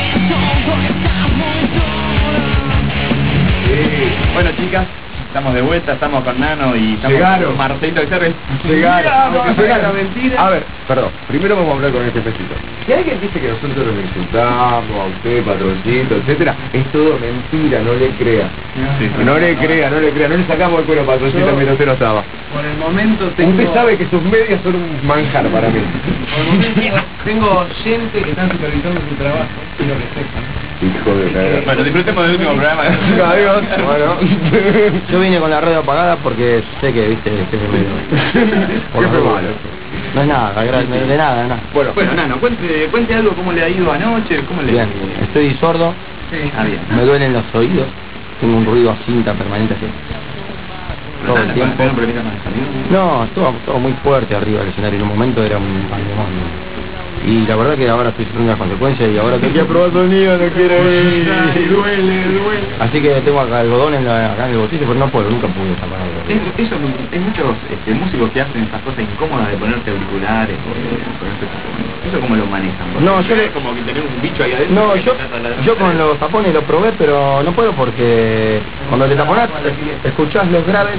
Bueno, chicas, estamos de vuelta, estamos con Nano y estamos Llegaron. con Marcelito Cerves. Llegaron. La mentira. A ver, perdón, primero vamos a hablar con este pesito. Si alguien dice que nosotros lo insultamos a usted, patroncito, etcétera, es todo mentira, no le crea. No le crea, no le sacamos el cuero patroncito mientras usted no estaba. Por el momento tengo... Usted sabe que sus medias son un manjar para mí. Por el momento tengo gente que están supervisando su trabajo, quiero que sepan. Hijo de la... Bueno, disfrutemos del último programa. Adiós. Bueno. Yo vine con la radio apagada porque sé que, viste, que es medio... ¿Qué fue malo? No es nada, de nada. Bueno, Nano, cuente algo, cómo le ha ido anoche, cómo le... Bien, estoy sordo, bien. me duelen los oídos, tengo un ruido a cinta permanente así. Todo el tiempo. ¿Tiene problemas con el sonido? No, estuvo muy fuerte arriba del escenario, en un momento era un pandemonio. Y la verdad que ahora estoy sufriendo las consecuencias y ahora tengo que probar sonido, no quiero ir. Duele. Así que tengo acá algodón acá en el bolsillo, pero no puedo, nunca pude tapar algodón. Eso, hay muchos músicos que hacen esas cosas incómodas de ponerse auriculares o de ponerse tapones. ¿Eso cómo lo manejan? No, yo es como que tener un bicho ahí adentro. No, yo con los tapones lo probé, pero no puedo porque cuando te taponás escuchás los graves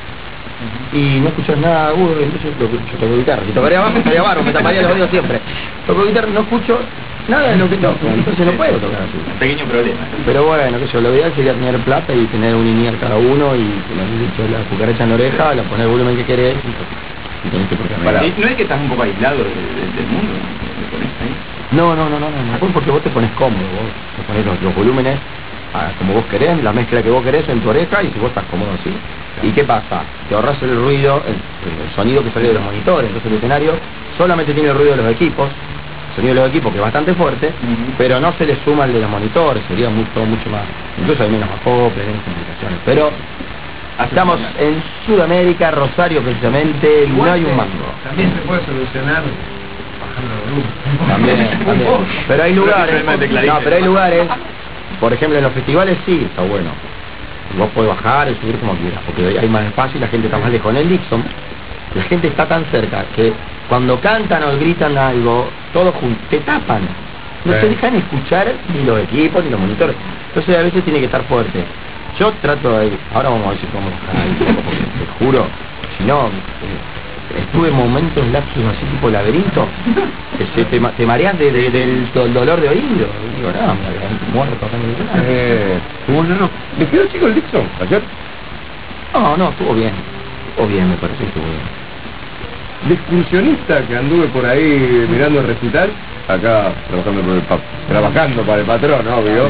y no escuchás nada agudo, entonces yo toco guitarra. Si tocaría abajo estaría barro, me taparía los oídos siempre. Toco guitarra, no escucho nada de lo que toco, entonces no puedo tocar así. Pequeño problema. Pero bueno, que yo, lo ideal sería tener plata y tener un INIER cada uno y como has dicho, la cucaracha en la oreja, la poner el volumen que querés y tenés que tocar. ¿No es que estás un poco aislado del mundo? ¿Te pones ahí? No, porque vos te pones cómodo, vos te pones los volúmenes como vos querés, la mezcla que vos querés en tu oreja y si vos estás cómodo así. ¿Y qué pasa? Te ahorras el ruido, el sonido que sale de los monitores, entonces el escenario solamente tiene el ruido de los equipos, el sonido de los equipos que es bastante fuerte, pero no se le suma el de los monitores, sería mucho más, incluso hay menos acople, menos complicaciones, pero estamos en Sudamérica, Rosario precisamente, y no hay un mango. También se puede solucionar bajando el volumen. También. Pero hay lugares, por ejemplo en los festivales sí, está bueno. Vos podés bajar y subir como quieras, porque hay más espacio y la gente está más lejos. En el Dixon, la gente está tan cerca que cuando cantan o gritan algo, todos juntos, te tapan. No te dejan escuchar ni los equipos ni los monitores. Entonces a veces tiene que estar fuerte. Yo trato de... Ahora vamos a ver si podemos bajar ahí un poco, porque te juro, si no... estuve en momentos lapsos así tipo laberinto que te mareas del dolor de oído. Digo, no, me había muerto acá en el escenario. Bueno, ¿le quedó chico el Dixon ayer? No, estuvo bien, me parece que estuvo bien. De excursionista que anduve por ahí mirando el recital, acá trabajando para el patrón, obvio.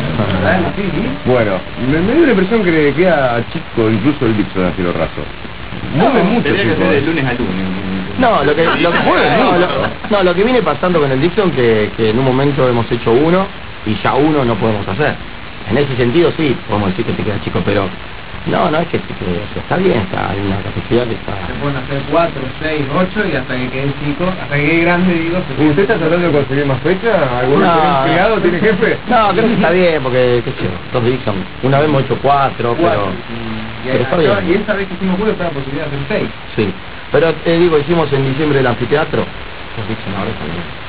Bueno, me dio la impresión que le queda chico incluso el Dixon a cielo raso. Mueve mucho, tendría que ser de lunes a lunes. Lo que viene pasando con el Dixon que en un momento hemos hecho uno y ya uno no podemos hacer. En ese sentido sí, podemos decir que te queda chico, pero no es que está bien, hay una capacidad que está... Se pueden hacer 4, 6, 8 y hasta que quede chico, hasta que quede grande, digo... ¿Usted está tratando de conseguir más fecha? ¿Algún empleado tiene jefe? No, creo que está bien, porque, qué sé yo, dos Dixon. Una vez hemos hecho 4, pero está bien. Y esta vez que hicimos 4 está la posibilidad de hacer 6. Sí, pero digo, hicimos en diciembre el anfiteatro. Dos Dixon ahora está bien.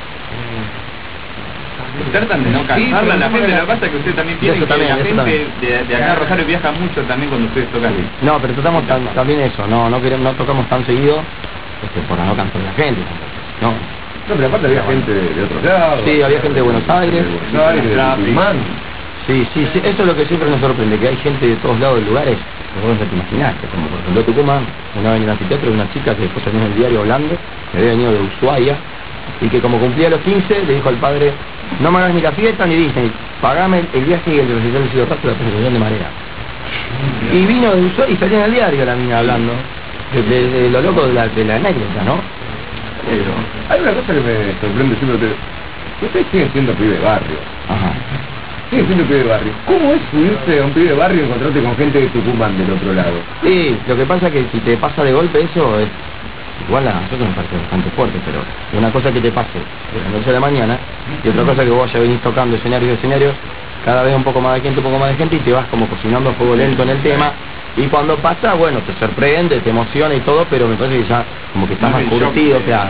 Tratan de no cansarla a la gente, lo que pasa es que usted también tiene que la gente de acá a Rosario viaja mucho también cuando ustedes tocan. No, pero tratamos también eso, no tocamos tan seguido para no cansar a la gente. No, pero aparte había gente de otros lados. Sí, había gente de Buenos Aires. de Tucumán. Sí, eso es lo que siempre nos sorprende, que hay gente de todos lados de lugares que vos no te imaginás, que como por ejemplo Tucumán, una vez en el anfiteatro, una chica que después terminó en el diario hablando, que había venido de Ushuaia, y que como cumplía los 15, le dijo al padre, no me hagas ni la fiesta ni Disney, pagame el viaje y el recital de Ciudad Rato, la presentación de Marea. Y vino de Ushuaia y salía en el diario la mina hablando, de lo loco de la anécdota, ¿no? Pero hay una cosa que me sorprende siempre, ustedes siguen siendo pibe de barrio. Ajá. Sigue siendo pibe de barrio. ¿Cómo es subirse a un pibe de barrio y encontrarte con gente de Tucumán del otro lado? Sí, lo que pasa es que si te pasa de golpe eso es... Igual a nosotros nos parece bastante fuerte, pero una cosa que te pase de la noche a la mañana y otra cosa que vos ya venís tocando escenarios, cada vez un poco más de gente y te vas como cocinando a fuego lento en el tema y cuando pasa, bueno, te sorprende, te emociona y todo, pero me parece que ya como que estás más curtido, claro.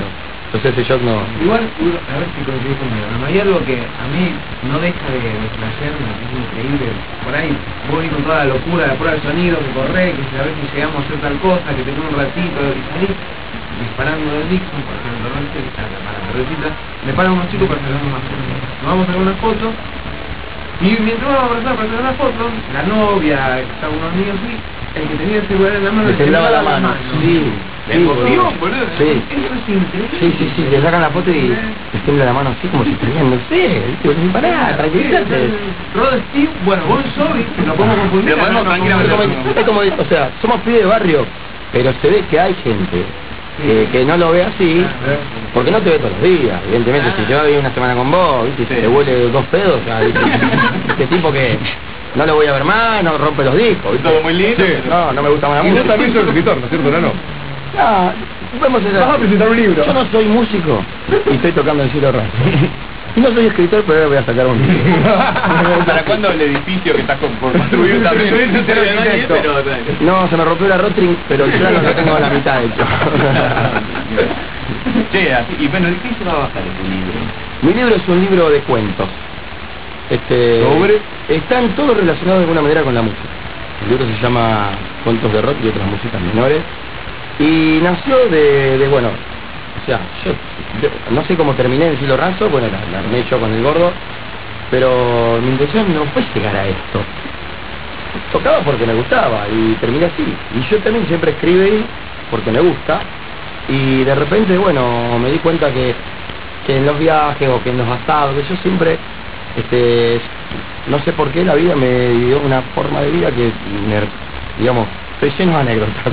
Entonces ese shock no... Igual, a ver si coincidís conmigo, ¿no? Hay algo que a mí no deja de flashearme, que es increíble. Por ahí vos con toda la locura, la prueba de sonido, que corre, que a ver si llegamos a hacer tal cosa, que tengo un ratito, y salís disparando del Dixon, por ejemplo, que está para la terrecita, me paran unos chicos para sacar una foto. Nos vamos a sacar una foto, y mientras vamos a abrazar para sacar una foto, la novia, que está con unos niños así, el que tenía el celular en la mano, le temblaba la mano. Sí. ¿La emoción, boludo? Sí. Eso es increíble. Sí, le sacan la foto y les tiembla la mano así como si estuvieran, no sé, ¿viste? Pará, tranquilízate. Rod Steve, bueno, Bon Jovi, lo podemos confundir. Lo podemos tranquilamente. Es como, o sea, somos pibes de barrio, pero se ve que hay gente que no lo ve así, porque no te ve todos los días, evidentemente. Si yo voy una semana con vos, ¿viste? Si te huele 2 pedos, o sea, este tipo que no lo voy a ver más, no rompe los discos, ¿viste? Todo muy lindo. Sí. No me gusta más la Y yo música. también soy escritor, ¿no es cierto, Nano? No, vamos a Vas a presentar un libro. Yo no soy músico y estoy tocando en cielo raso. Y no soy escritor, pero ahora voy a sacar un libro. ¿Para cuándo el edificio que estás por construir también? Soy un ser arquitecto. Pero, No, se me rompió la Rotring, pero el plano lo tengo a la mitad hecho. Che, así, y bueno, ¿de qué se va a basar ese libro? Mi libro es un libro de cuentos. ¿Sobre? Están todos relacionados de alguna manera con la música. El libro se llama Cuentos de rock y otras músicas menores. Y nació bueno, o sea, yo no sé cómo terminé en cielo raso, bueno, la armé yo con el gordo, pero mi intención no fue llegar a esto. Tocaba porque me gustaba y terminé así. Y yo también siempre escribí porque me gusta. Y de repente, bueno, me di cuenta que en los viajes o que en los asados, que yo siempre, no sé por qué la vida me dio una forma de vida que, digamos, estoy lleno de anécdotas.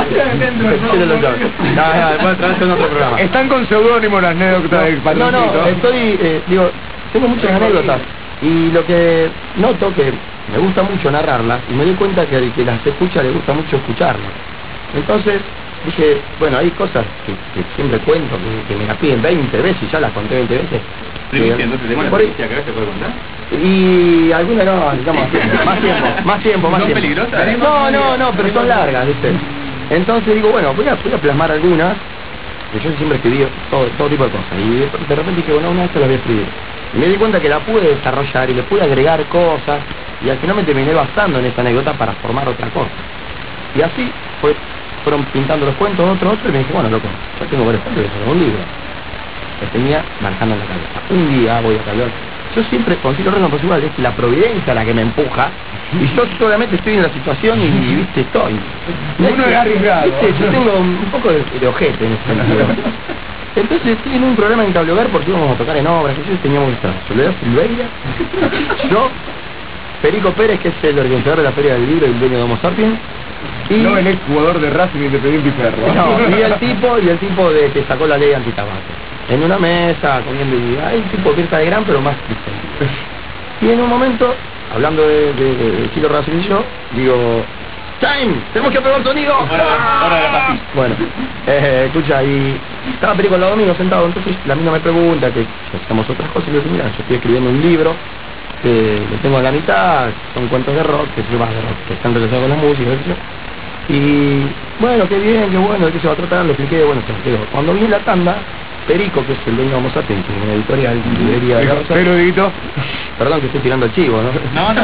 No, después traerse en otro programa. Están con seudónimo las anécdotas del No, patroncito. estoy, tengo muchas anécdotas. Y lo que noto que me gusta mucho narrarlas, y me di cuenta que al que las escucha le gusta mucho escucharlas. Entonces dije, bueno, hay cosas que siempre cuento, que me las piden 20 veces, y ya las conté 20 veces. Primicia, entonces, ¿tengo una Por ahí- primicia que a veces puede contar? Y algunas no, digamos, más tiempo. ¿Son peligrosas? No, pero son largas, ¿viste? Entonces digo, bueno, voy a plasmar algunas, que yo siempre escribí todo tipo de cosas, y de repente dije, bueno, una de estas las voy a escribir. Y me di cuenta que la pude desarrollar y le pude agregar cosas, y al final me terminé basando en esa anécdota para formar otra cosa. Y así fueron pintando los cuentos, otro, y me dije, bueno, loco, ya tengo varios cuentos, que son un libro. Que tenía marcando en la cabeza. Un día voy a hablar. Yo siempre consigo reino igual, es la providencia la que me empuja, y yo solamente estoy en la situación y viste, estoy. Uno es arriesgado. ¿Viste? Yo tengo un poco de ojete en ese sentido. Entonces estoy en un programa en Cable Hogar porque íbamos a tocar en obras, que yo teníamos que estar Soledad Silveira, yo, Perico Pérez, que es el organizador de la Feria del Libro y el dueño de Homo Sapiens, y No el ex jugador de Racing Independiente y Ferro. no, y el tipo de que sacó la ley antitabaco. En una mesa, comiendo, y hay un tipo de fiesta de gran, pero más distante. Y en un momento, hablando de Chilo Racing y yo, digo, ¡Time! ¡Tenemos que probar sonido! Hora de la pastilla. Bueno, escucha, y estaba Perico al lado mío sentado, entonces la mina me pregunta que hacemos otras cosas, y le digo, mira, yo estoy escribiendo un libro, que lo tengo a la mitad, son cuentos de rock, que se va de rock, que están relacionados con la música, ¿sí? Y bueno, qué bien, qué bueno, ¿de qué se va a tratar? Lo expliqué, bueno, se lo digo. Cuando vi la tanda, Perico, que es el dueño de Homo Sapiens, que es una editorial, librería de cosas, Pero, Dieguito, perdón que estoy tirando el chivo, ¿no? No.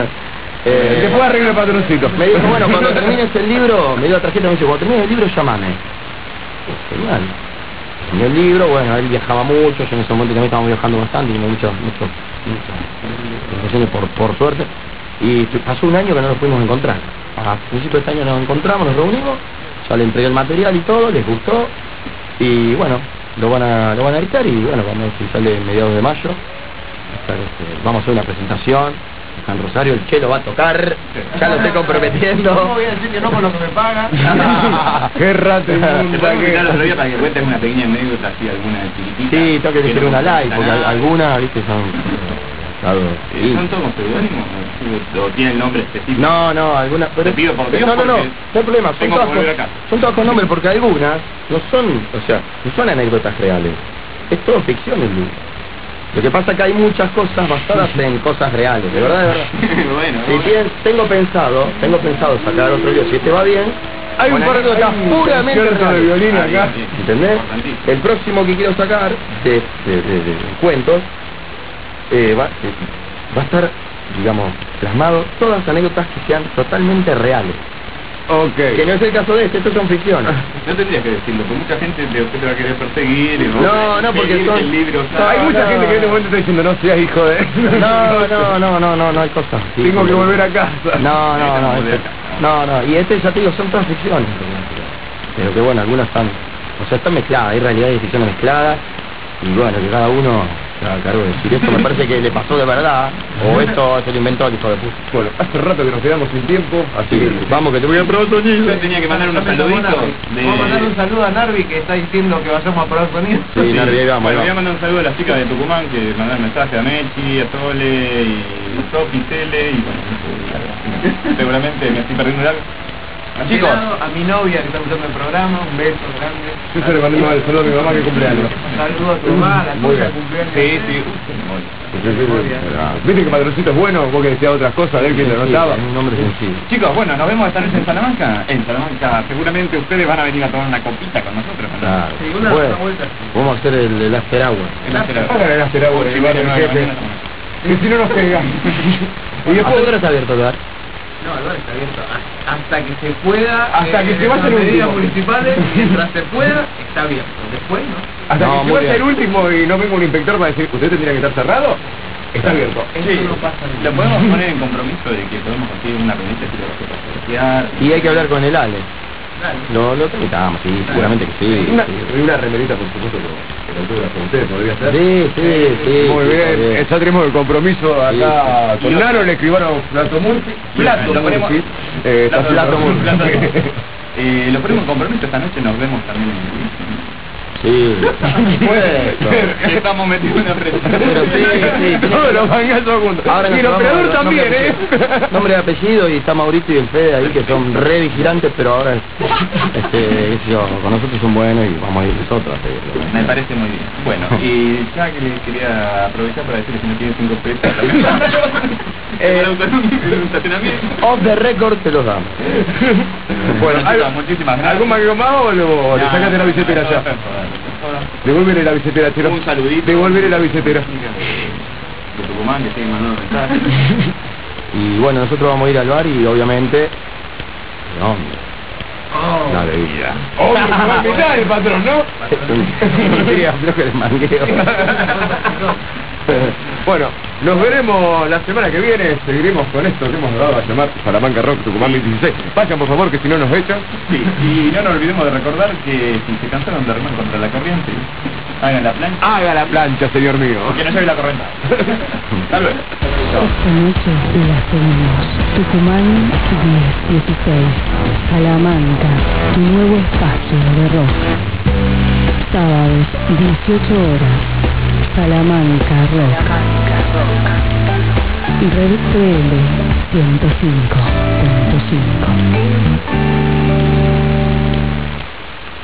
te puedo arreglar el patroncito. Me dijo, bueno, cuando termines el libro, me dio la tarjeta y me dice, cuando termines el libro, llámame. Genial. Terminé el libro, bueno, él viajaba mucho, yo en ese momento también estábamos viajando bastante, y muchas ocasiones por suerte, y pasó un año que no nos pudimos encontrar. A principios de este año nos encontramos, nos reunimos, ya le entregué el material y todo, les gustó, y bueno, lo van a editar, y bueno, cuando sale mediados de mayo, vamos a hacer una presentación. San Rosario, el Chelo va a tocar, ya lo estoy comprometiendo. No voy a decir que no con lo que me pagan. Qué rato Te podemos invitar otro día para que cuentes una pequeña anécdota así, alguna chiquitita. Sí, tengo que decir una live, porque algunas, viste, son... ¿Son todos seudónimos? ¿O tienen nombre específico? No, algunas... Te pido por Dios no hay porque problema, son tengo todas, que volver a casa. son todas con nombre, porque algunas no son, o sea, no son anécdotas reales. Es todo ficción el libro. Lo que pasa es que hay muchas cosas basadas en cosas reales, de verdad. Bueno, Si tengo pensado sacar otro libro, si este va bien, Hay un anécdotas puramente concierto de reales. violín acá. ¿Entendés? El próximo que quiero sacar de cuentos va a estar, digamos, plasmado todas las anécdotas que sean totalmente reales. Ok. Que no es el caso de estos son ficciones. No tendrías que decirlo, porque mucha gente te va a querer perseguir. Y No, porque son... el libro, Hay mucha gente que en este momento está diciendo, no seas hijo de... No hay cosas así. Tengo que volver a casa. No, y ya te digo, son todas ficciones. Pero que bueno, algunas están... O sea, están mezcladas, hay realidades y ficciones mezcladas. Y bueno, que cada uno se haga cargo de decir esto me parece que le pasó de verdad, o esto se lo inventó el hijo de puta. Bueno, hace rato que nos quedamos sin tiempo, así que vamos que te voy a probar sonido. Yo tenía que mandar unos saluditos. Vamos a mandar un saludo a Narvi que está diciendo que vayamos a probar sonido. Sí, Narvi, ahí vamos. Bueno, voy a mandar un saludo a las chicas de Tucumán que mandaron mensaje a Mechi, a Sole y Sofi, Tele y bueno, seguramente me estoy perdiendo algo. Chicos, a mi novia que está escuchando el programa, un beso grande. yo se le mandé el saludo a mi mamá que cumpleaños. Un saludo a tu mamá, a la Muy tuya bien. cumpleaños. Sí. Viste que Patroncito es bueno, vos que decías otras cosas de él que le notaba. Un nombre sencillo. chicos, bueno, nos vemos esta noche en Salamanca. En Salamanca seguramente ustedes van a venir a tomar una copita con nosotros, ¿no? Claro. Sí, una Bueno, vuelta. vamos a hacer el after hour. Hagan el after hour, el bar del jefe, que si no nos pega. Y ¿A después... qué hora está abierto el bar? No, el bar está abierto hasta que se pueda. Hasta que se vaya las el medidas último. municipales, mientras se pueda, está abierto. Después no. Hasta No, que se muy vaya bien. el último y no venga un inspector para decir, ¿usted tendría que estar cerrado? Está abierto. Eso Sí, no pasa lo podemos poner en compromiso de que podemos conseguir una revista si lo vas a sortear. Y hay que hablar con el Ale. Dale. Lo tramitamos, sí, seguramente que sí. Una remerita, por supuesto, que autógrafo usted podría ser. Sí. Muy bien, ya tenemos el compromiso acá Sí. con Naro, el escribano Plato Murphy. Lo ponemos- Plato Murphy. Lo ponemos en compromiso esta noche, nos vemos también en Sí, puesto. estamos metidos en una presión. Pero sí. Todos los mangazos juntos. Ahora Y nos el operador tomamos también, nombre y nombre y apellido, y está Maurito y el Fede ahí que son re vigilantes, pero ahora qué sé yo, con nosotros son buenos y vamos a ir nosotros a seguirlo. Me parece muy bien. Bueno, y ya que les quería aprovechar para decirles que no tienen 5 pesos también. Un estacionamiento. Off the record te los damos. Bueno, Chicos, muchísimas gracias. ¿algún más o le sacaste la billetera ya? Devuélvele la billetera, Chelo. Un saludito. Devuélvele la billetera. De Tucumán, que siguen mandando mensajes. Y bueno, nosotros vamos a ir al bar y obviamente... No, la bebida. Oh, me va a invitar el patrón, ¿no? Creo que le mangueo. Bueno, nos veremos la semana que viene. Seguiremos con esto que hemos dado a llamar Salamanca Rock Tucumán 2016. Vayan por favor, que si no nos echan. Sí, y no nos olvidemos de recordar que si se cansaron de remar contra la corriente, hagan la plancha, Haga la plancha, señor mío. que no lleve la corriente. Hasta luego. Esta noche la seguimos. Tucumán 1016. Salamanca, tu nuevo espacio de rock. Sábados, 18 horas. Salamanca Rock. Red PL 105.5.